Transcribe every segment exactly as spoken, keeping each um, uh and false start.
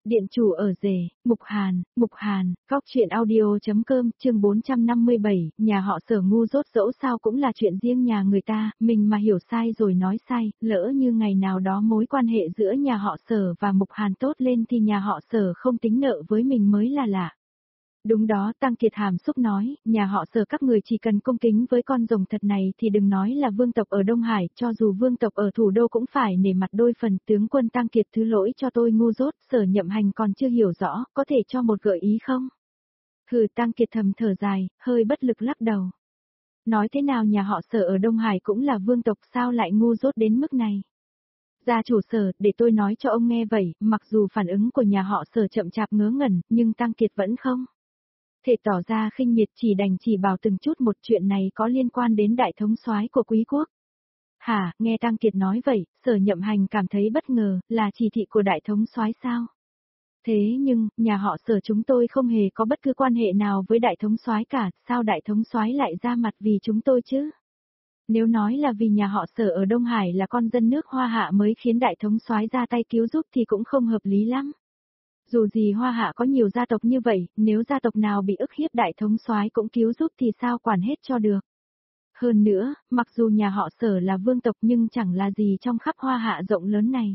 Điện chủ ở rể, Mục Hàn, Mục Hàn, góc truyện audio.com, chương bốn trăm năm mươi bảy, nhà họ Sở ngu dốt dẫu sao cũng là chuyện riêng nhà người ta, mình mà hiểu sai rồi nói sai, lỡ như ngày nào đó mối quan hệ giữa nhà họ Sở và Mục Hàn tốt lên thì nhà họ Sở không tính nợ với mình mới là lạ. Đúng đó, Tăng Kiệt hàm xúc nói, nhà họ Sở các người chỉ cần cung kính với con rồng thật này thì đừng nói là vương tộc ở Đông Hải, cho dù vương tộc ở thủ đô cũng phải nể mặt đôi phần. Tướng quân Tăng Kiệt thứ lỗi cho tôi ngu dốt, Sở Nhậm Hành còn chưa hiểu rõ, có thể cho một gợi ý không? Hừ, Tăng Kiệt thầm thở dài, hơi bất lực lắc đầu. Nói thế nào nhà họ Sở ở Đông Hải cũng là vương tộc, sao lại ngu dốt đến mức này? Gia chủ Sở, để tôi nói cho ông nghe vậy, mặc dù phản ứng của nhà họ Sở chậm chạp ngớ ngẩn, nhưng Tăng Kiệt vẫn không thể tỏ ra khinh miệt, chỉ đành chỉ bảo từng chút một. Chuyện này có liên quan đến đại thống soái của quý quốc. Hả, nghe Tăng Kiệt nói vậy, Sở Nhậm Hành cảm thấy bất ngờ, là chỉ thị của đại thống soái sao? Thế nhưng, nhà họ Sở chúng tôi không hề có bất cứ quan hệ nào với đại thống soái cả, sao đại thống soái lại ra mặt vì chúng tôi chứ? Nếu nói là vì nhà họ Sở ở Đông Hải là con dân nước Hoa Hạ mới khiến đại thống soái ra tay cứu giúp thì cũng không hợp lý lắm. Dù gì Hoa Hạ có nhiều gia tộc như vậy, nếu gia tộc nào bị ức hiếp đại thống soái cũng cứu giúp thì sao quản hết cho được. Hơn nữa, mặc dù nhà họ Sở là vương tộc nhưng chẳng là gì trong khắp Hoa Hạ rộng lớn này.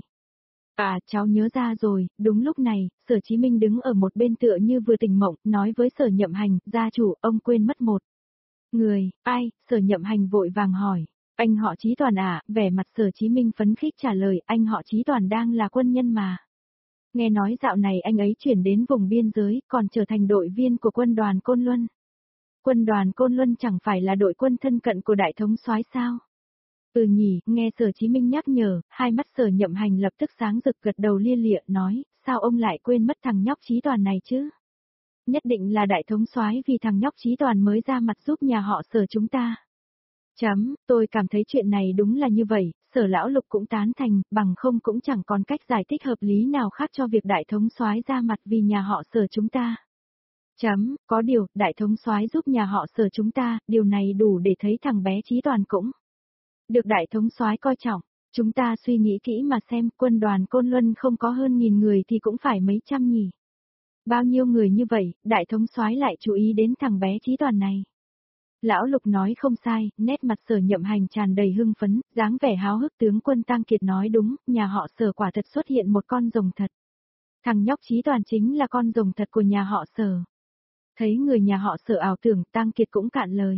À, cháu nhớ ra rồi, đúng lúc này, Sở Chí Minh đứng ở một bên tựa như vừa tỉnh mộng, nói với Sở Nhậm Hành, gia chủ, ông quên mất một người. Ai? Sở Nhậm Hành vội vàng hỏi. Anh họ Chí Toàn à? Vẻ mặt Sở Chí Minh phấn khích trả lời, anh họ Chí Toàn đang là quân nhân mà. Nghe nói dạo này anh ấy chuyển đến vùng biên giới, còn trở thành đội viên của quân đoàn Côn Luân. Quân đoàn Côn Luân chẳng phải là đội quân thân cận của đại thống soái sao? Ừ nhỉ, nghe Sở Chí Minh nhắc nhở, hai mắt Sở Nhậm Hành lập tức sáng rực, gật đầu lia lịa nói, sao ông lại quên mất thằng nhóc Chí Toàn này chứ? Nhất định là đại thống soái vì thằng nhóc Chí Toàn mới ra mặt giúp nhà họ Sở chúng ta. Chấm, tôi cảm thấy chuyện này đúng là như vậy, Sở lão Lục cũng tán thành, bằng không cũng chẳng còn cách giải thích hợp lý nào khác cho việc đại thống soái ra mặt vì nhà họ Sở chúng ta. Chấm, có điều, đại thống soái giúp nhà họ Sở chúng ta, điều này đủ để thấy thằng bé Chí Toàn cũng được đại thống soái coi trọng. Chúng ta suy nghĩ kỹ mà xem, quân đoàn Côn Luân không có hơn nghìn người thì cũng phải mấy trăm nhỉ. Bao nhiêu người như vậy, đại thống soái lại chú ý đến thằng bé Chí Toàn này. Lão Lục nói không sai, nét mặt Sở Nhậm Hành tràn đầy hưng phấn, dáng vẻ háo hức. Tướng quân Tăng Kiệt nói đúng, nhà họ Sở quả thật xuất hiện một con rồng thật. Thằng nhóc Chí Toàn chính là con rồng thật của nhà họ Sở. Thấy người nhà họ Sở ảo tưởng, Tăng Kiệt cũng cạn lời.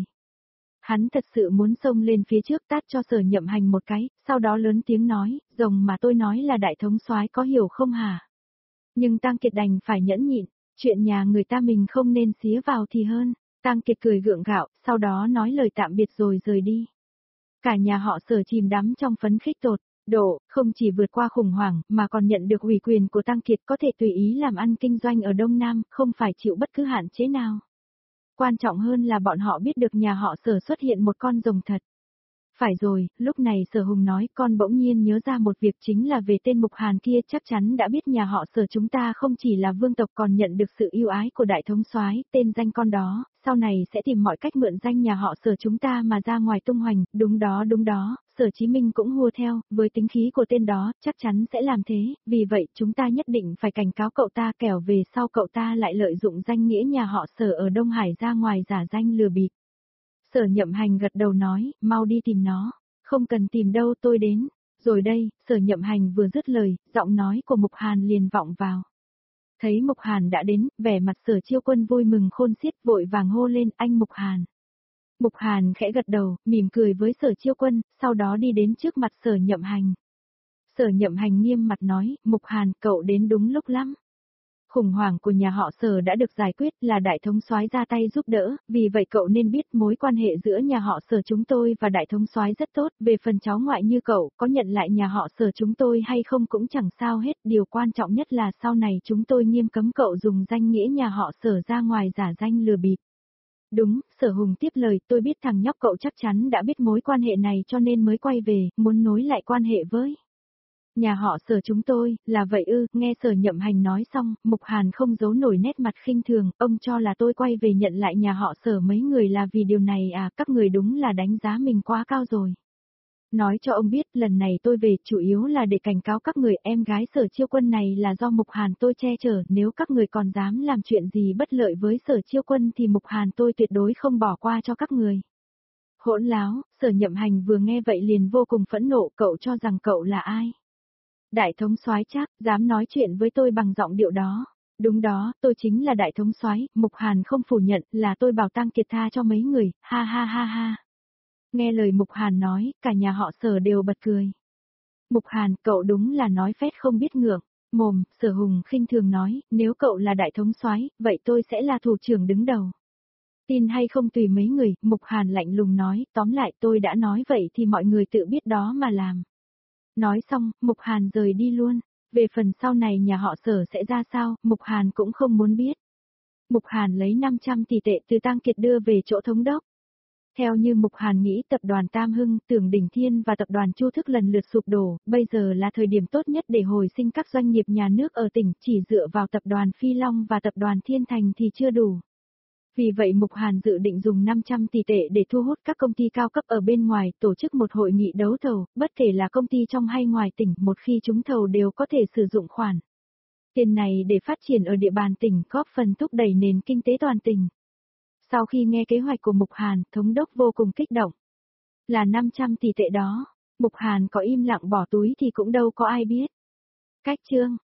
Hắn thật sự muốn xông lên phía trước tát cho Sở Nhậm Hành một cái, sau đó lớn tiếng nói, rồng mà tôi nói là đại thống soái, có hiểu không hả? Nhưng Tăng Kiệt đành phải nhẫn nhịn, chuyện nhà người ta mình không nên xía vào thì hơn. Tăng Kiệt cười gượng gạo, sau đó nói lời tạm biệt rồi rời đi. Cả nhà họ Sở chìm đắm trong phấn khích tột độ, không chỉ vượt qua khủng hoảng mà còn nhận được ủy quyền của Tăng Kiệt, có thể tùy ý làm ăn kinh doanh ở Đông Nam, không phải chịu bất cứ hạn chế nào. Quan trọng hơn là bọn họ biết được nhà họ Sở xuất hiện một con rồng thật. Phải rồi, lúc này Sở Hùng nói, con bỗng nhiên nhớ ra một việc, chính là về tên Mục Hàn kia, chắc chắn đã biết nhà họ Sở chúng ta không chỉ là vương tộc còn nhận được sự yêu ái của đại thống soái, tên danh con đó, sau này sẽ tìm mọi cách mượn danh nhà họ Sở chúng ta mà ra ngoài tung hoành. Đúng đó đúng đó, Sở Chí Minh cũng hùa theo, với tính khí của tên đó, chắc chắn sẽ làm thế, vì vậy chúng ta nhất định phải cảnh cáo cậu ta, kẻo về sau cậu ta lại lợi dụng danh nghĩa nhà họ Sở ở Đông Hải ra ngoài giả danh lừa bịp. Sở Nhậm Hành gật đầu nói, mau đi tìm nó. Không cần tìm đâu, tôi đến. Rồi đây, Sở Nhậm Hành vừa dứt lời, giọng nói của Mục Hàn liền vọng vào. Thấy Mục Hàn đã đến, vẻ mặt Sở Chiêu Quân vui mừng khôn xiết, vội vàng hô lên, anh Mục Hàn. Mục Hàn khẽ gật đầu, mỉm cười với Sở Chiêu Quân, sau đó đi đến trước mặt Sở Nhậm Hành. Sở Nhậm Hành nghiêm mặt nói, Mục Hàn, cậu đến đúng lúc lắm. Khủng hoảng của nhà họ Sở đã được giải quyết, là đại thống soái ra tay giúp đỡ, vì vậy cậu nên biết mối quan hệ giữa nhà họ Sở chúng tôi và đại thống soái rất tốt. Về phần cháu ngoại như cậu, có nhận lại nhà họ Sở chúng tôi hay không cũng chẳng sao hết, điều quan trọng nhất là sau này chúng tôi nghiêm cấm cậu dùng danh nghĩa nhà họ Sở ra ngoài giả danh lừa bịp. Đúng, Sở Hùng tiếp lời, tôi biết thằng nhóc cậu chắc chắn đã biết mối quan hệ này cho nên mới quay về, muốn nối lại quan hệ với nhà họ Sở chúng tôi. Là vậy ư? Nghe Sở Nhậm Hành nói xong, Mục Hàn không giấu nổi nét mặt khinh thường, ông cho là tôi quay về nhận lại nhà họ Sở mấy người là vì điều này à? Các người đúng là đánh giá mình quá cao rồi. Nói cho ông biết lần này tôi về chủ yếu là để cảnh cáo các người, em gái Sở Chiêu Quân này là do Mục Hàn tôi che chở, nếu các người còn dám làm chuyện gì bất lợi với Sở Chiêu Quân thì Mục Hàn tôi tuyệt đối không bỏ qua cho các người. Hỗn láo, Sở Nhậm Hành vừa nghe vậy liền vô cùng phẫn nộ, cậu cho rằng cậu là ai? Đại thống soái chắc, dám nói chuyện với tôi bằng giọng điệu đó. Đúng đó, tôi chính là đại thống soái, Mục Hàn không phủ nhận, là tôi bảo Tăng Kiệt tha cho mấy người, ha ha ha ha. Nghe lời Mục Hàn nói, cả nhà họ Sở đều bật cười. Mục Hàn, cậu đúng là nói phét không biết ngượng. Mồm, Sở Hùng khinh thường nói, nếu cậu là đại thống soái, vậy tôi sẽ là thủ trưởng đứng đầu. Tin hay không tùy mấy người, Mục Hàn lạnh lùng nói, tóm lại tôi đã nói vậy thì mọi người tự biết đó mà làm. Nói xong, Mục Hàn rời đi luôn. Về phần sau này nhà họ Sở sẽ ra sao, Mục Hàn cũng không muốn biết. Mục Hàn lấy năm trăm tỷ tệ từ Tăng Kiệt đưa về chỗ thống đốc. Theo như Mục Hàn nghĩ tập đoàn Tam Hưng, Tưởng Đỉnh Thiên và tập đoàn Chu Thức lần lượt sụp đổ, bây giờ là thời điểm tốt nhất để hồi sinh các doanh nghiệp nhà nước ở tỉnh, chỉ dựa vào tập đoàn Phi Long và tập đoàn Thiên Thành thì chưa đủ. Vì vậy Mục Hàn dự định dùng năm trăm tỷ tệ để thu hút các công ty cao cấp ở bên ngoài, tổ chức một hội nghị đấu thầu, bất kể là công ty trong hay ngoài tỉnh, một khi trúng thầu đều có thể sử dụng khoản tiền này để phát triển ở địa bàn tỉnh, góp phần thúc đẩy nền kinh tế toàn tỉnh. Sau khi nghe kế hoạch của Mục Hàn, thống đốc vô cùng kích động. Là năm trăm tỷ tệ đó, Mục Hàn có im lặng bỏ túi thì cũng đâu có ai biết. Cách chương